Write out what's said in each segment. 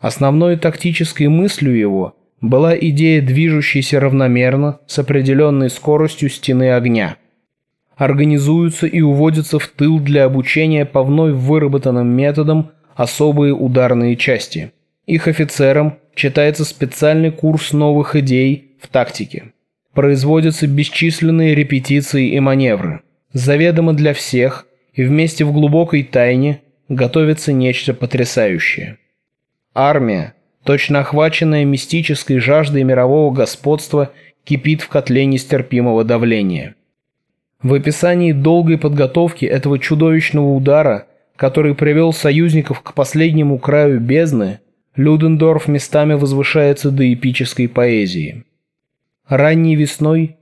Основной тактической мыслью его была идея, движущейся равномерно с определенной скоростью стены огня. Организуются и уводятся в тыл для обучения по вновь выработанным методам особые ударные части. Их офицерам читается специальный курс новых идей в тактике. Производятся бесчисленные репетиции и маневры. Заведомо для всех и вместе в глубокой тайне готовится нечто потрясающее. Армия, точно охваченная мистической жаждой мирового господства, кипит в котле нестерпимого давления. В описании долгой подготовки этого чудовищного удара, который привел союзников к последнему краю бездны, Людендорф местами возвышается до эпической поэзии. Ранней весной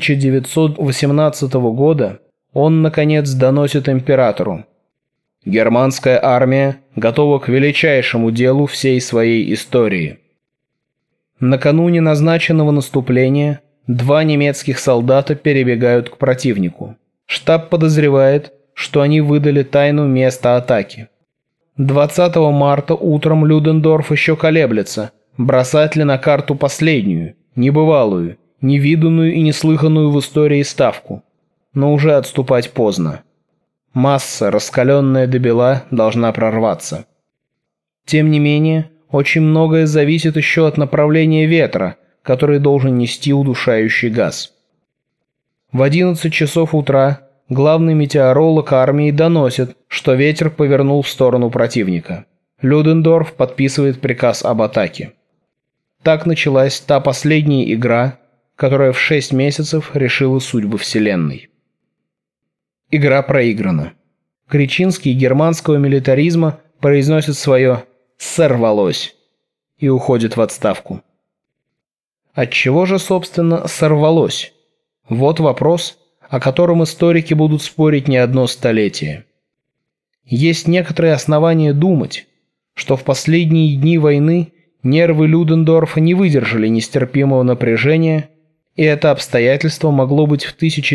1918 года он, наконец, доносит императору: «Германская армия готова к величайшему делу всей своей истории». Накануне назначенного наступления 2 немецких солдата перебегают к противнику. Штаб подозревает, что они выдали тайну места атаки. 20 марта утром Людендорф еще колеблется, бросать ли на карту последнюю, небывалую, невиданную и неслыханную в истории ставку. Но уже отступать поздно. Масса, раскаленная до бела, должна прорваться. Тем не менее, очень многое зависит еще от направления ветра, который должен нести удушающий газ. В 11 часов утра главный метеоролог армии доносит, что ветер повернул в сторону противника. Людендорф подписывает приказ об атаке. Так началась та последняя игра, которая в 6 месяцев решила судьбы Вселенной. Игра проиграна. Кричинский германского милитаризма произносит свое «сорвалось» и уходит в отставку. Отчего же, собственно, сорвалось? Вот вопрос, о котором историки будут спорить не одно столетие. Есть некоторые основания думать, что в последние дни войны нервы Людендорфа не выдержали нестерпимого напряжения, и это обстоятельство могло быть в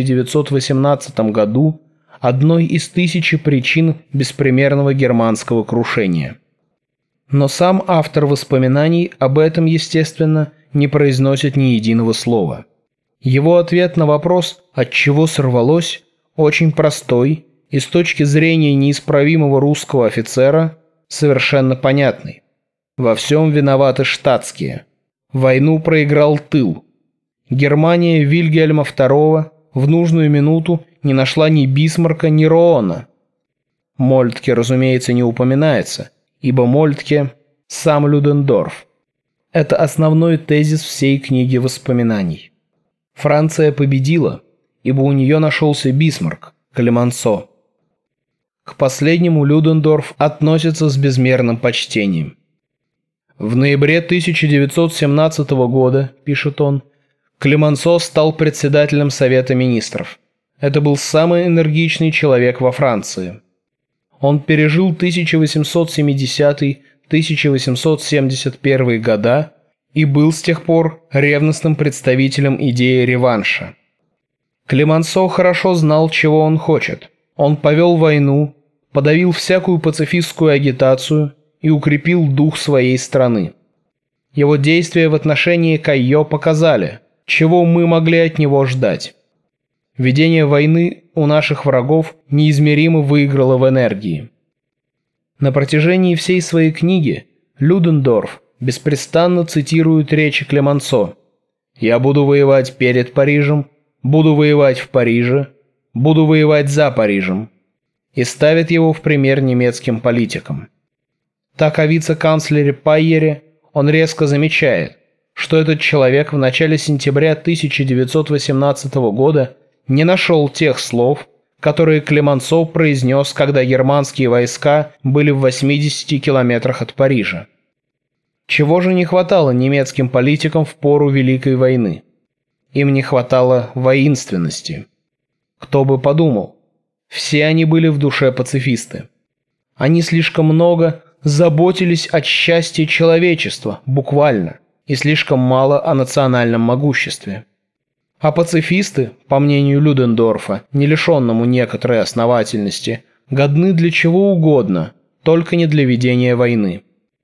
1918 году одной из 1000 причин беспримерного германского крушения. Но сам автор воспоминаний об этом, естественно, не произносит ни единого слова. Его ответ на вопрос «отчего сорвалось» очень простой и с точки зрения неисправимого русского офицера совершенно понятный. Во всем виноваты штатские. Войну проиграл тыл. Германия Вильгельма II в нужную минуту не нашла ни Бисмарка, ни Роона. Мольтке, разумеется, не упоминается, ибо Мольтке – сам Людендорф. Это основной тезис всей книги воспоминаний. Франция победила, ибо у нее нашелся Бисмарк, Клемансо. К последнему Людендорф относится с безмерным почтением. В ноябре 1917 года, пишет он, Клемансо стал председателем Совета министров. Это был самый энергичный человек во Франции. Он пережил 1870-1871 года и был с тех пор ревностным представителем идеи реванша. Клемансо хорошо знал, чего он хочет. Он повел войну, подавил всякую пацифистскую агитацию и укрепил дух своей страны. Его действия в отношении Кайо показали, чего мы могли от него ждать. Ведение войны у наших врагов неизмеримо выиграло в энергии. На протяжении всей своей книги Людендорф беспрестанно цитирует речи Клемансо: «Я буду воевать перед Парижем, буду воевать в Париже, буду воевать за Парижем», и ставит его в пример немецким политикам. Так о вице-канцлере Пайере он резко замечает, что этот человек в начале сентября 1918 года не нашел тех слов, которые Клемансо произнес, когда германские войска были в 80 километрах от Парижа. Чего же не хватало немецким политикам в пору Великой войны? Им не хватало воинственности. Кто бы подумал, все они были в душе пацифисты. Они слишком много заботились о счастье человечества, буквально, и слишком мало о национальном могуществе. А пацифисты, по мнению Людендорфа, не лишенному некоторой основательности, годны для чего угодно, только не для ведения войны.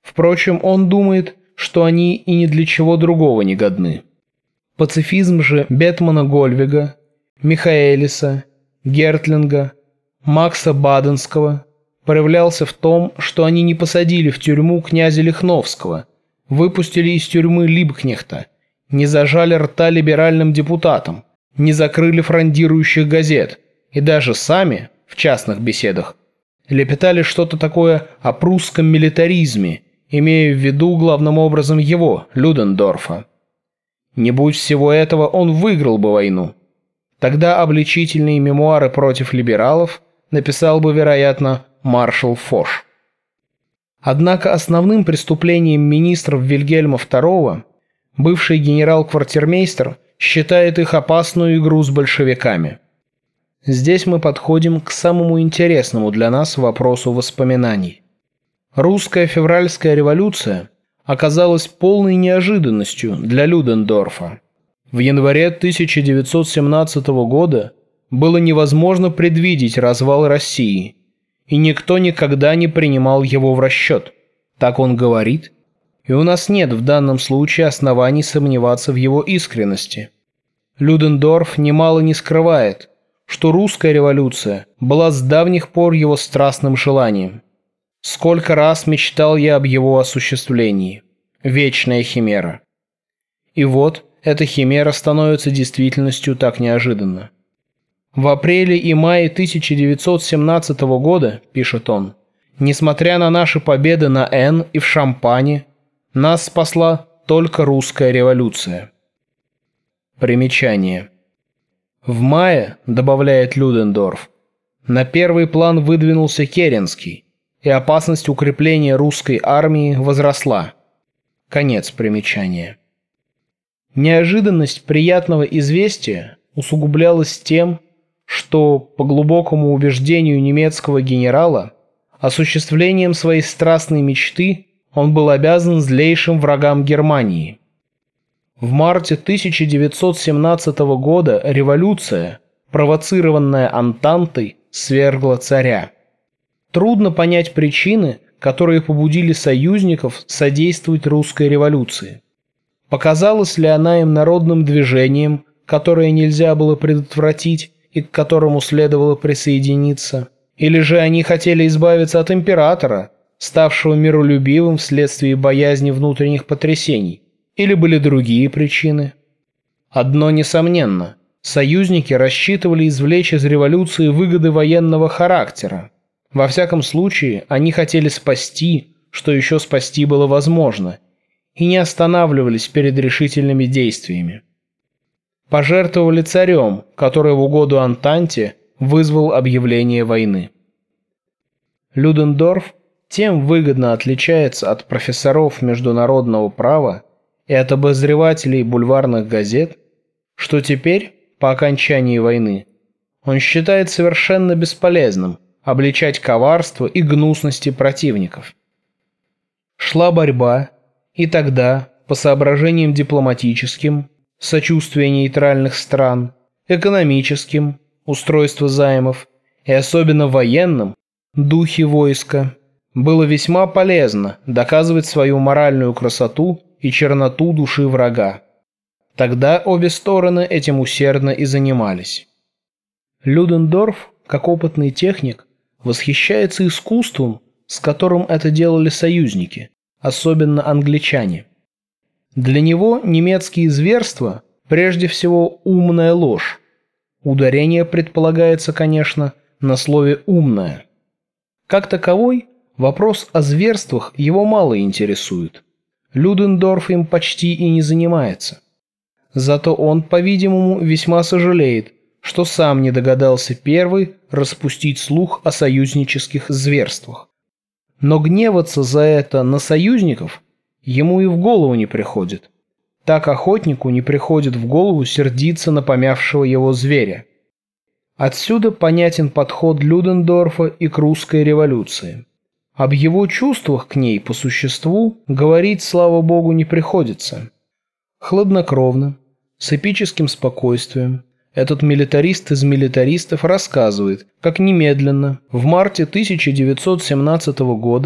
Впрочем, он думает, что они и ни для чего другого не годны. Пацифизм же Бетмана Гольвига, Михаэлиса, Гертлинга, Макса Баденского проявлялся в том, что они не посадили в тюрьму князя Лихновского, выпустили из тюрьмы Либкнехта, не зажали рта либеральным депутатам, не закрыли фрондирующих газет и даже сами, в частных беседах, лепетали что-то такое о прусском милитаризме, имея в виду главным образом его, Людендорфа. Не будь всего этого, он выиграл бы войну. Тогда обличительные мемуары против либералов написал бы, вероятно, маршал Фош. Однако основным преступлением министров Вильгельма II бывший генерал-квартирмейстер считает их опасную игру с большевиками. Здесь мы подходим к самому интересному для нас вопросу воспоминаний. Русская февральская революция оказалась полной неожиданностью для Людендорфа. В январе 1917 года было невозможно предвидеть развал России, и никто никогда не принимал его в расчет. Так он говорит, и у нас нет в данном случае оснований сомневаться в его искренности. Людендорф немало не скрывает, что русская революция была с давних пор его страстным желанием. Сколько раз мечтал я об его осуществлении. Вечная химера. И вот эта химера становится действительностью так неожиданно. В апреле и мае 1917 года, пишет он, несмотря на наши победы на Н и в Шампане, нас спасла только русская революция. Примечание. В мае, добавляет Людендорф, на первый план выдвинулся Керенский, и опасность укрепления русской армии возросла. Конец примечания. Неожиданность приятного известия усугублялась тем, что, по глубокому убеждению немецкого генерала, осуществлением своей страстной мечты он был обязан злейшим врагам Германии. В марте 1917 года революция, провоцированная Антантой, свергла царя. Трудно понять причины, которые побудили союзников содействовать русской революции. Показалась ли она им народным движением, которое нельзя было предотвратить и к которому следовало присоединиться? Или же они хотели избавиться от императора, ставшего миролюбивым вследствие боязни внутренних потрясений? Или были другие причины? Одно несомненно, союзники рассчитывали извлечь из революции выгоды военного характера. Во всяком случае, они хотели спасти, что еще спасти было возможно, и не останавливались перед решительными действиями. Пожертвовали царем, который в угоду Антанте вызвал объявление войны. Людендорф тем выгодно отличается от профессоров международного права и от обозревателей бульварных газет, что теперь, по окончании войны, он считает совершенно бесполезным обличать коварство и гнусности противников. Шла борьба, и тогда, по соображениям дипломатическим, сочувствие нейтральных стран, экономическим, устройство займов и особенно военным, духе войска, было весьма полезно доказывать свою моральную красоту и черноту души врага. Тогда обе стороны этим усердно и занимались. Людендорф, как опытный техник, восхищается искусством, с которым это делали союзники, особенно англичане. Для него немецкие зверства прежде всего умная ложь. Ударение предполагается, конечно, на слове «умная». Как таковой, вопрос о зверствах его мало интересует. Людендорф им почти и не занимается. Зато он, по-видимому, весьма сожалеет, что сам не догадался первый распустить слух о союзнических зверствах. Но гневаться за это на союзников ему и в голову не приходит. Так охотнику не приходит в голову сердиться на помявшего его зверя. Отсюда понятен подход Людендорфа и к русской революции. Об его чувствах к ней по существу говорить, слава богу, не приходится. Хладнокровно, с эпическим спокойствием, этот милитарист из милитаристов рассказывает, как немедленно, в марте 1917 года,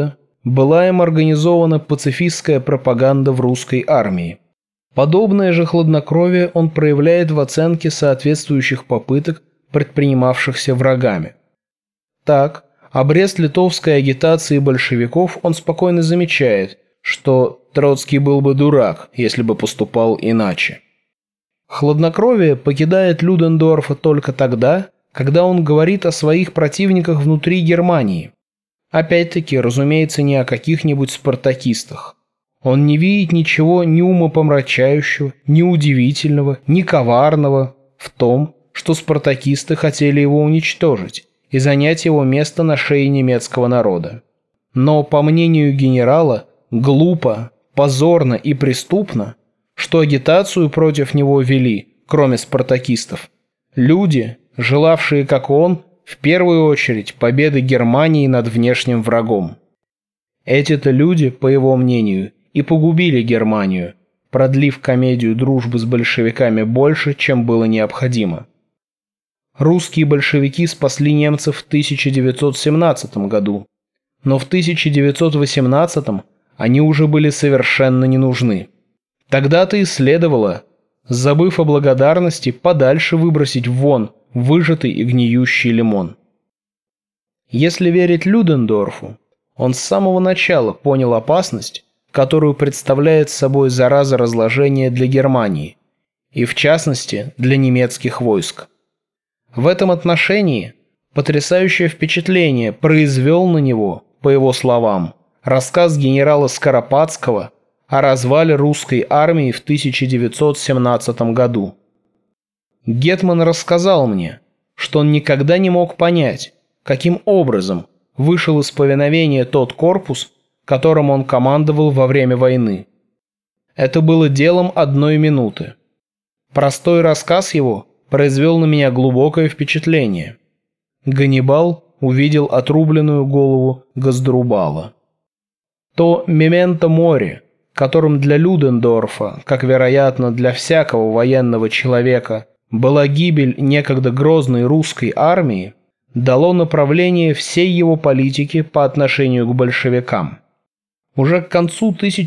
была им организована пацифистская пропаганда в русской армии. Подобное же хладнокровие он проявляет в оценке соответствующих попыток, предпринимавшихся врагами. Так, о Брест-Литовской агитации большевиков он спокойно замечает, что Троцкий был бы дурак, если бы поступал иначе. Хладнокровие покидает Людендорфа только тогда, когда он говорит о своих противниках внутри Германии. Опять-таки, разумеется, не о каких-нибудь спартакистах. Он не видит ничего ни умопомрачающего, ни удивительного, ни коварного в том, что спартакисты хотели его уничтожить и занять его место на шее немецкого народа. Но, по мнению генерала, глупо, позорно и преступно, что агитацию против него вели, кроме спартакистов, люди, желавшие, как он, в первую очередь победы Германии над внешним врагом. Эти-то люди, по его мнению, и погубили Германию, продлив комедию дружбы с большевиками больше, чем было необходимо. Русские большевики спасли немцев в 1917 году, но в 1918 они уже были совершенно не нужны. Тогда-то и следовало, забыв о благодарности, подальше выбросить вон выжатый и гниющий лимон. Если верить Людендорфу, он с самого начала понял опасность, которую представляет собой зараза разложения для Германии, и в частности для немецких войск. В этом отношении потрясающее впечатление произвел на него, по его словам, рассказ генерала Скоропадского о развале русской армии в 1917 году. Гетман рассказал мне, что он никогда не мог понять, каким образом вышел из повиновения тот корпус, которым он командовал во время войны. Это было делом одной минуты. Простой рассказ его произвел на меня глубокое впечатление. Ганнибал увидел отрубленную голову Газдрубала. То «мементо море», которым для Людендорфа, как вероятно для всякого военного человека, была гибель некогда грозной русской армии, дало направление всей его политики по отношению к большевикам. Уже к концу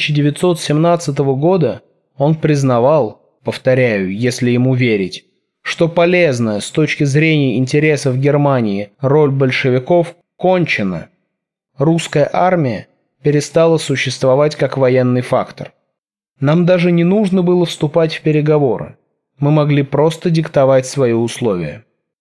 1917 года он признавал, повторяю, если ему верить, что полезная с точки зрения интересов Германии роль большевиков кончена. Русская армия перестала существовать как военный фактор. Нам даже не нужно было вступать в переговоры. Мы могли просто диктовать свои условия.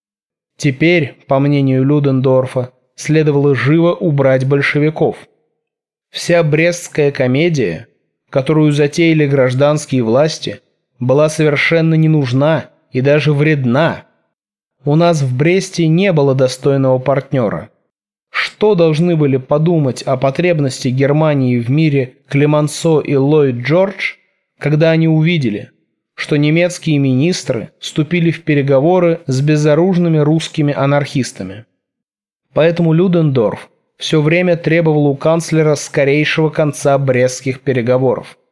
Теперь, по мнению Людендорфа, следовало живо убрать большевиков. Вся Брестская комедия, которую затеяли гражданские власти, была совершенно не нужна и даже вредна. У нас в Бресте не было достойного партнера. Что должны были подумать о потребности Германии в мире Клемансо и Ллойд Джордж, когда они увидели, что немецкие министры вступили в переговоры с безоружными русскими анархистами? Поэтому Людендорф все время требовал у канцлера скорейшего конца брестских переговоров.